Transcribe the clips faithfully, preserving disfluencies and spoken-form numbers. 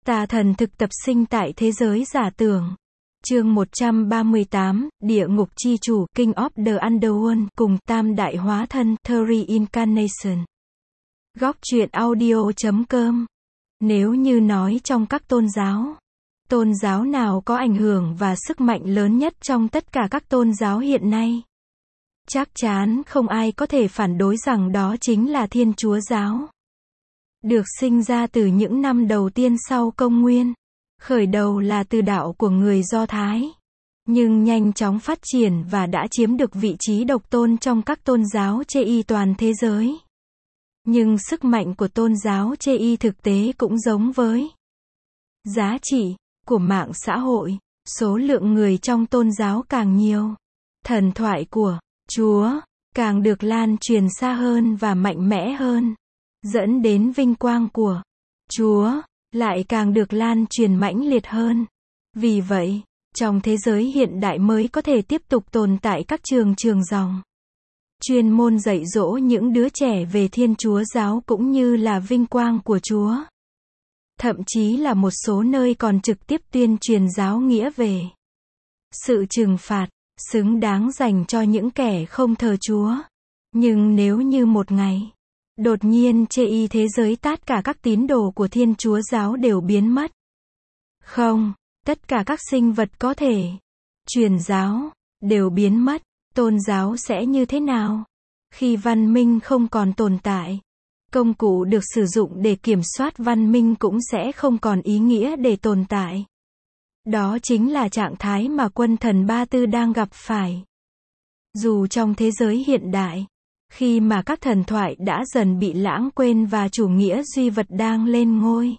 Tà thần thực tập sinh tại thế giới giả tưởng. Chương một trăm ba mươi tám, Địa ngục chi chủ, King of the Underworld, cùng Tam đại hóa thân, Three Incarnation. Góc truyện audio chấm com. Nếu như nói trong các tôn giáo, tôn giáo nào có ảnh hưởng và sức mạnh lớn nhất trong tất cả các tôn giáo hiện nay? Chắc chắn không ai có thể phản đối rằng đó chính là Thiên Chúa giáo. Được sinh ra từ những năm đầu tiên sau công nguyên. Khởi đầu là từ đạo của người Do Thái. Nhưng nhanh chóng phát triển và đã chiếm được vị trí độc tôn trong các tôn giáo chê y toàn thế giới. Nhưng sức mạnh của tôn giáo chê y thực tế cũng giống với giá trị của mạng xã hội. Số lượng người trong tôn giáo càng nhiều, thần thoại của Chúa càng được lan truyền xa hơn và mạnh mẽ hơn, dẫn đến vinh quang của Chúa lại càng được lan truyền mãnh liệt hơn. Vì vậy, trong thế giới hiện đại mới có thể tiếp tục tồn tại các trường trường dòng chuyên môn dạy dỗ những đứa trẻ về Thiên Chúa giáo cũng như là vinh quang của Chúa. Thậm chí là một số nơi còn trực tiếp tuyên truyền giáo nghĩa về sự trừng phạt xứng đáng dành cho những kẻ không thờ Chúa. Nhưng nếu như một ngày đột nhiên chê y thế giới tất cả các tín đồ của Thiên Chúa giáo đều biến mất. Không, tất cả các sinh vật có thể truyền giáo đều biến mất. Tôn giáo sẽ như thế nào? Khi văn minh không còn tồn tại, công cụ được sử dụng để kiểm soát văn minh cũng sẽ không còn ý nghĩa để tồn tại. Đó chính là trạng thái mà quân thần Ba Tư đang gặp phải. Dù trong thế giới hiện đại, khi mà các thần thoại đã dần bị lãng quên và chủ nghĩa duy vật đang lên ngôi,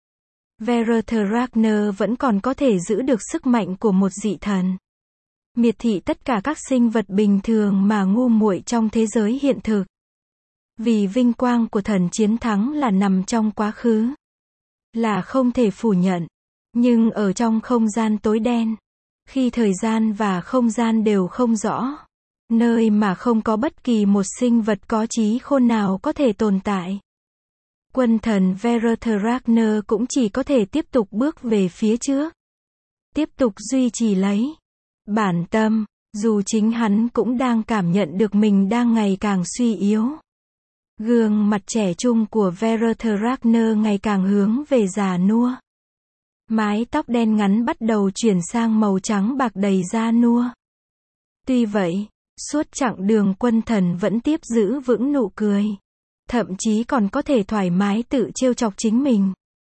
Verathrakner vẫn còn có thể giữ được sức mạnh của một dị thần, miệt thị tất cả các sinh vật bình thường mà ngu muội trong thế giới hiện thực. Vì vinh quang của thần chiến thắng là nằm trong quá khứ, là không thể phủ nhận. Nhưng ở trong không gian tối đen, khi thời gian và không gian đều không rõ, nơi mà không có bất kỳ một sinh vật có trí khôn nào có thể tồn tại, quân thần Verathrakner cũng chỉ có thể tiếp tục bước về phía trước, tiếp tục duy trì lấy bản tâm, dù chính hắn cũng đang cảm nhận được mình đang ngày càng suy yếu. Gương mặt trẻ trung của Verathrakner ngày càng hướng về già nua. Mái tóc đen ngắn bắt đầu chuyển sang màu trắng bạc đầy da nua. Tuy vậy, suốt chặng đường quân thần vẫn tiếp giữ vững nụ cười. Thậm chí còn có thể thoải mái tự trêu chọc chính mình.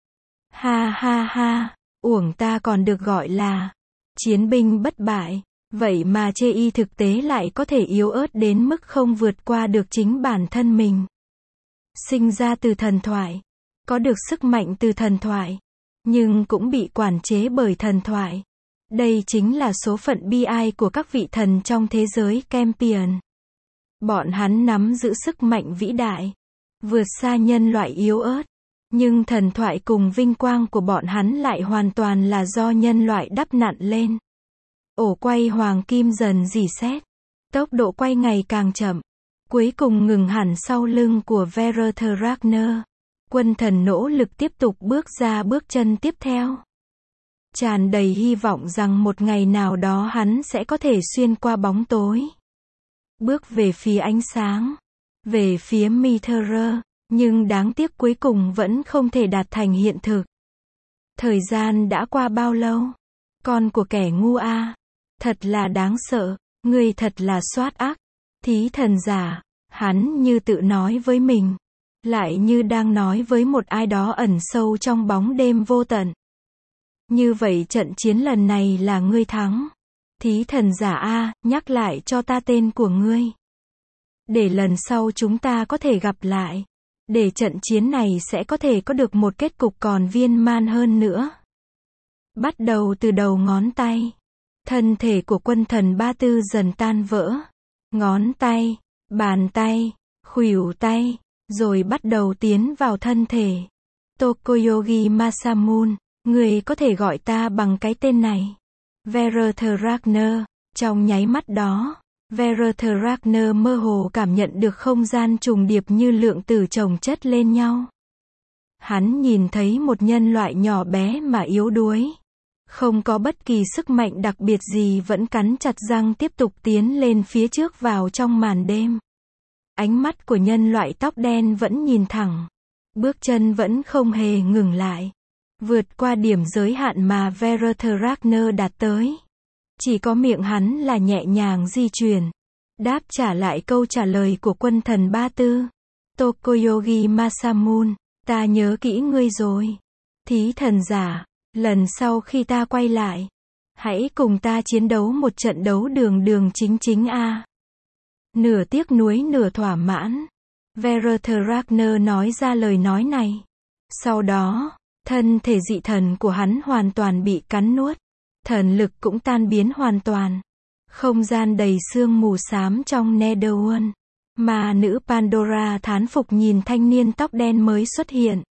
Ha ha ha, uổng ta còn được gọi là chiến binh bất bại, vậy mà chê y thực tế lại có thể yếu ớt đến mức không vượt qua được chính bản thân mình. Sinh ra từ thần thoại, có được sức mạnh từ thần thoại, nhưng cũng bị quản chế bởi thần thoại. Đây chính là số phận bi ai của các vị thần trong thế giới Campion. Bọn hắn nắm giữ sức mạnh vĩ đại, vượt xa nhân loại yếu ớt. Nhưng thần thoại cùng vinh quang của bọn hắn lại hoàn toàn là do nhân loại đắp nặn lên. Ổ quay hoàng kim dần rỉ sét, tốc độ quay ngày càng chậm, cuối cùng ngừng hẳn sau lưng của Verathrakner. Quân thần nỗ lực tiếp tục bước ra bước chân tiếp theo, tràn đầy hy vọng rằng một ngày nào đó hắn sẽ có thể xuyên qua bóng tối, bước về phía ánh sáng, về phía Mithril. Nhưng đáng tiếc cuối cùng vẫn không thể đạt thành hiện thực. Thời gian đã qua bao lâu? Con của kẻ ngu a, thật là đáng sợ, ngươi thật là xoát ác. Thí thần giả, hắn như tự nói với mình, lại như đang nói với một ai đó ẩn sâu trong bóng đêm vô tận. Như vậy trận chiến lần này là ngươi thắng. Thí thần giả a, nhắc lại cho ta tên của ngươi, để lần sau chúng ta có thể gặp lại. Để trận chiến này sẽ có thể có được một kết cục còn viên man hơn nữa. Bắt đầu từ đầu ngón tay, thân thể của quân thần Ba Tư dần tan vỡ. Ngón tay, bàn tay, khuỷu tay, rồi bắt đầu tiến vào thân thể. Tokoyogi Masamune, người có thể gọi ta bằng cái tên này. Verathrakner, trong nháy mắt đó, Verathrakner mơ hồ cảm nhận được không gian trùng điệp như lượng tử chồng chất lên nhau. Hắn nhìn thấy một nhân loại nhỏ bé mà yếu đuối, không có bất kỳ sức mạnh đặc biệt gì vẫn cắn chặt răng tiếp tục tiến lên phía trước vào trong màn đêm. Ánh mắt của nhân loại tóc đen vẫn nhìn thẳng. Bước chân vẫn không hề ngừng lại. Vượt qua điểm giới hạn mà Verther Ragnar đạt tới. Chỉ có miệng hắn là nhẹ nhàng di chuyển. Đáp trả lại câu trả lời của quân thần Ba Tư. Tokoyogi Masamune, ta nhớ kỹ ngươi rồi. Thí thần giả, lần sau khi ta quay lại, hãy cùng ta chiến đấu một trận đấu đường đường chính chính a. Nửa tiếc nuối nửa thỏa mãn, Verther Ragnar nói ra lời nói này. Sau đó, thân thể dị thần của hắn hoàn toàn bị cắn nuốt. Thần lực cũng tan biến hoàn toàn. Không gian đầy sương mù xám trong Netherworld. Mà nữ Pandora thán phục nhìn thanh niên tóc đen mới xuất hiện.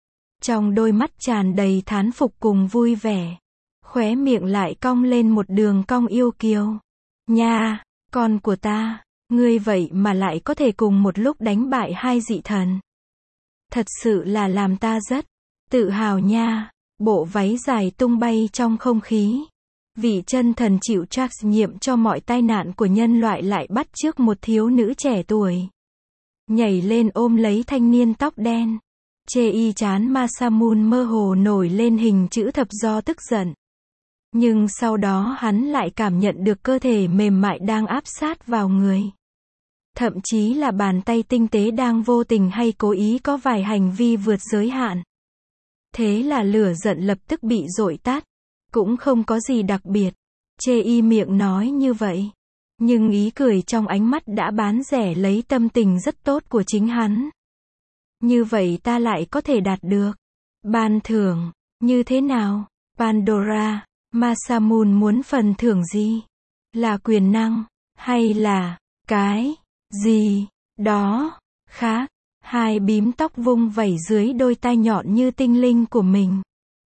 Trong đôi mắt tràn đầy thán phục cùng vui vẻ. Khóe miệng lại cong lên một đường cong yêu kiều. Nha, con của ta, ngươi vậy mà lại có thể cùng một lúc đánh bại hai dị thần. Thật sự là làm ta rất tự hào nha. Bộ váy dài tung bay trong không khí. Vị chân thần chịu trách nhiệm cho mọi tai nạn của nhân loại lại bắt chước một thiếu nữ trẻ tuổi. Nhảy lên ôm lấy thanh niên tóc đen. Chê y chán Masamune mơ hồ nổi lên hình chữ thập do tức giận. Nhưng sau đó hắn lại cảm nhận được cơ thể mềm mại đang áp sát vào người. Thậm chí là bàn tay tinh tế đang vô tình hay cố ý có vài hành vi vượt giới hạn. Thế là lửa giận lập tức bị dội tắt. Cũng không có gì đặc biệt. Chê y miệng nói như vậy. Nhưng ý cười trong ánh mắt đã bán rẻ lấy tâm tình rất tốt của chính hắn. Như vậy ta lại có thể đạt được ban thưởng như thế nào? Pandora, Masamune muốn phần thưởng gì? Là quyền năng, hay là cái gì đó khác? Hai bím tóc vung vẩy dưới đôi tai nhọn như tinh linh của mình.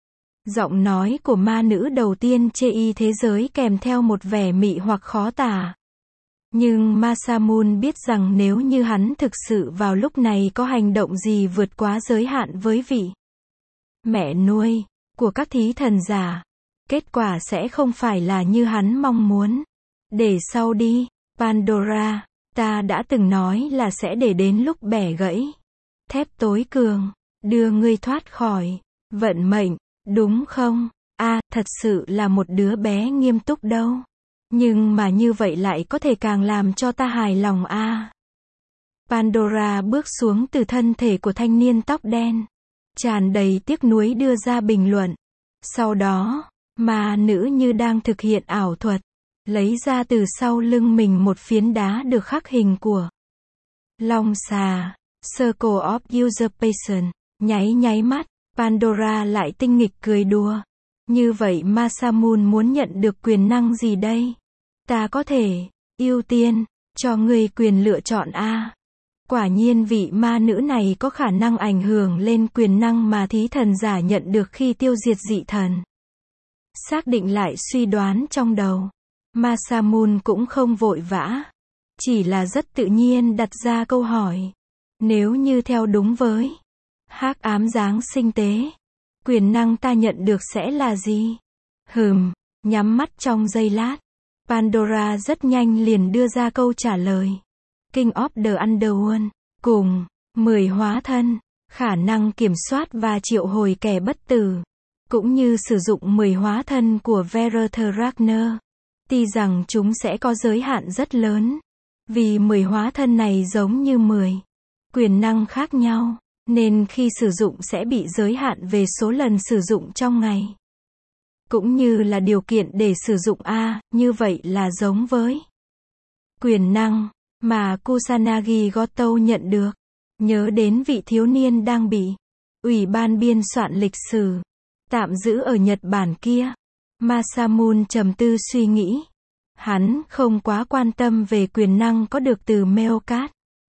Giọng nói của ma nữ đầu tiên chê y thế giới kèm theo một vẻ mị hoặc khó tả. Nhưng Masamune biết rằng nếu như hắn thực sự vào lúc này có hành động gì vượt quá giới hạn với vị mẹ nuôi của các thí thần giả, kết quả sẽ không phải là như hắn mong muốn. Để sau đi, Pandora, ta đã từng nói là sẽ để đến lúc bẻ gãy thép tối cường, đưa ngươi thoát khỏi vận mệnh, đúng không? A, à, thật sự là một đứa bé nghiêm túc đâu. Nhưng mà như vậy lại có thể càng làm cho ta hài lòng a. À. Pandora bước xuống từ thân thể của thanh niên tóc đen, tràn đầy tiếc nuối đưa ra bình luận. Sau đó, ma nữ như đang thực hiện ảo thuật, lấy ra từ sau lưng mình một phiến đá được khắc hình của long xà, Circle of Usurpation, nháy nháy mắt, Pandora lại tinh nghịch cười đùa. Như vậy Masamune muốn nhận được quyền năng gì đây? Ta có thể ưu tiên cho người quyền lựa chọn a. Quả nhiên vị ma nữ này có khả năng ảnh hưởng lên quyền năng mà thí thần giả nhận được khi tiêu diệt dị thần. Xác định lại suy đoán trong đầu, Masamune cũng không vội vã, chỉ là rất tự nhiên đặt ra câu hỏi. Nếu như theo đúng với hắc ám giáng sinh tế, quyền năng ta nhận được sẽ là gì? Hừm, nhắm mắt trong giây lát, Pandora rất nhanh liền đưa ra câu trả lời. King of the Underworld, cùng mười hóa thân, khả năng kiểm soát và triệu hồi kẻ bất tử, cũng như sử dụng mười hóa thân của Verther Ragnar. Tuy rằng chúng sẽ có giới hạn rất lớn, vì mười hóa thân này giống như mười quyền năng khác nhau, nên khi sử dụng sẽ bị giới hạn về số lần sử dụng trong ngày. Cũng như là điều kiện để sử dụng A, như vậy là giống với quyền năng mà Kusanagi Goto nhận được. Nhớ đến vị thiếu niên đang bị Ủy ban biên soạn lịch sử tạm giữ ở Nhật Bản kia. Masamune trầm tư suy nghĩ. Hắn không quá quan tâm về quyền năng có được từ Meocat.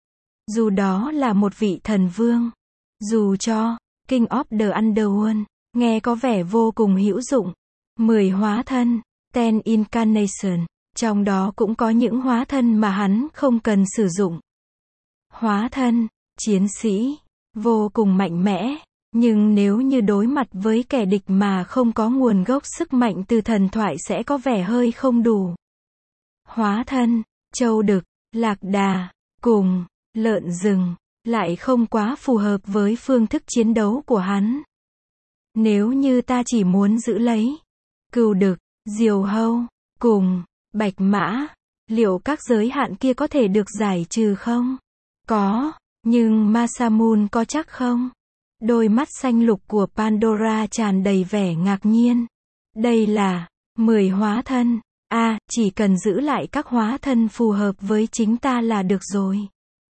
Dù đó là một vị thần vương. Dù cho King of the Underworld nghe có vẻ vô cùng hữu dụng. Mười hóa thân, Ten Incarnation, trong đó cũng có những hóa thân mà hắn không cần sử dụng. Hóa thân, chiến sĩ, vô cùng mạnh mẽ, Nhưng nếu như đối mặt với kẻ địch mà không có nguồn gốc sức mạnh từ thần thoại sẽ có vẻ hơi không đủ. Hóa thân, trâu đực, lạc đà, cùng, lợn rừng, lại không quá phù hợp với phương thức chiến đấu của hắn. Nếu như ta chỉ muốn giữ lấy cừu đực, diều hâu, cùng, bạch mã, liệu các giới hạn kia có thể được giải trừ không? Có, nhưng Masamune có chắc không? Đôi mắt xanh lục của Pandora tràn đầy vẻ ngạc nhiên. Đây là mười hóa thân. A, à, chỉ cần giữ lại các hóa thân phù hợp với chính ta là được rồi.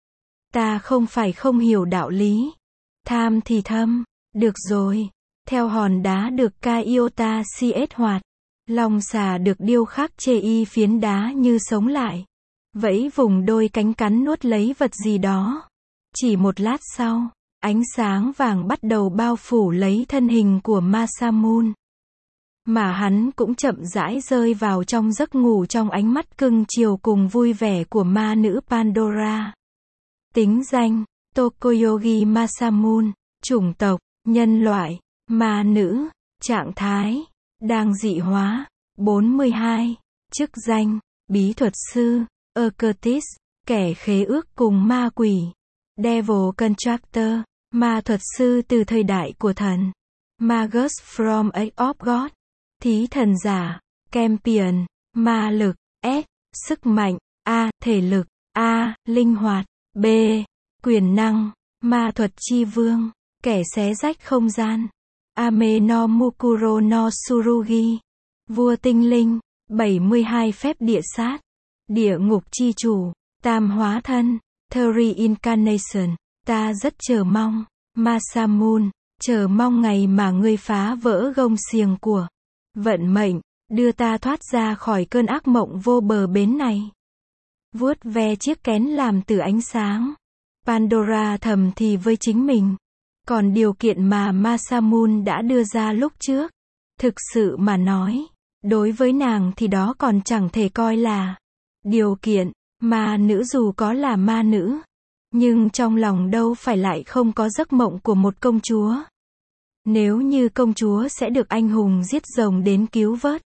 Ta không phải không hiểu đạo lý. Tham thì thâm. Được rồi. Theo hòn đá được Kaiota cs hoạt. Long xà được điêu khắc chê y phiến đá như sống lại. Vẫy vùng đôi cánh cắn nuốt lấy vật gì đó. Chỉ một lát sau, ánh sáng vàng bắt đầu bao phủ lấy thân hình của Masamune. Mà hắn cũng chậm rãi rơi vào trong giấc ngủ trong ánh mắt cưng chiều cùng vui vẻ của ma nữ Pandora. Tính danh, Tokoyogi Masamune. Chủng tộc, nhân loại. Ma nữ. Trạng thái, đang dị hóa. bốn mươi hai. Chức danh, bí thuật sư. Occultist, kẻ khế ước cùng ma quỷ. Devil Contractor, ma thuật sư từ thời đại của thần. Magus from Age of God. Thí thần giả. Champion, ma lực. S, sức mạnh. A, thể lực. A, linh hoạt. B, quyền năng. Ma thuật chi vương, kẻ xé rách không gian. Ame no Mukuro no Tsurugi, vua tinh linh. bảy mươi hai phép địa sát. Địa ngục chi chủ. Tam hóa thân. Three Incarnation. Ta rất chờ mong, Masamune, chờ mong ngày mà ngươi phá vỡ gông xiềng của vận mệnh, đưa ta thoát ra khỏi cơn ác mộng vô bờ bến này. Vuốt ve chiếc kén làm từ ánh sáng. Pandora thầm thì với chính mình. Còn điều kiện mà Masamune đã đưa ra lúc trước, thực sự mà nói, đối với nàng thì đó còn chẳng thể coi là điều kiện. Ma nữ dù có là ma nữ, nhưng trong lòng đâu phải lại không có giấc mộng của một công chúa. Nếu như công chúa sẽ được anh hùng giết rồng đến cứu vớt,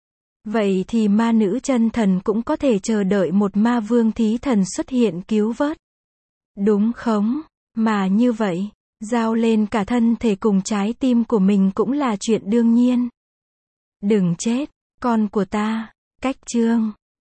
vậy thì ma nữ chân thần cũng có thể chờ đợi một ma vương thí thần xuất hiện cứu vớt. Đúng không? Mà như vậy, giao lên cả thân thể cùng trái tim của mình cũng là chuyện đương nhiên. Đừng chết, con của ta. Cách chương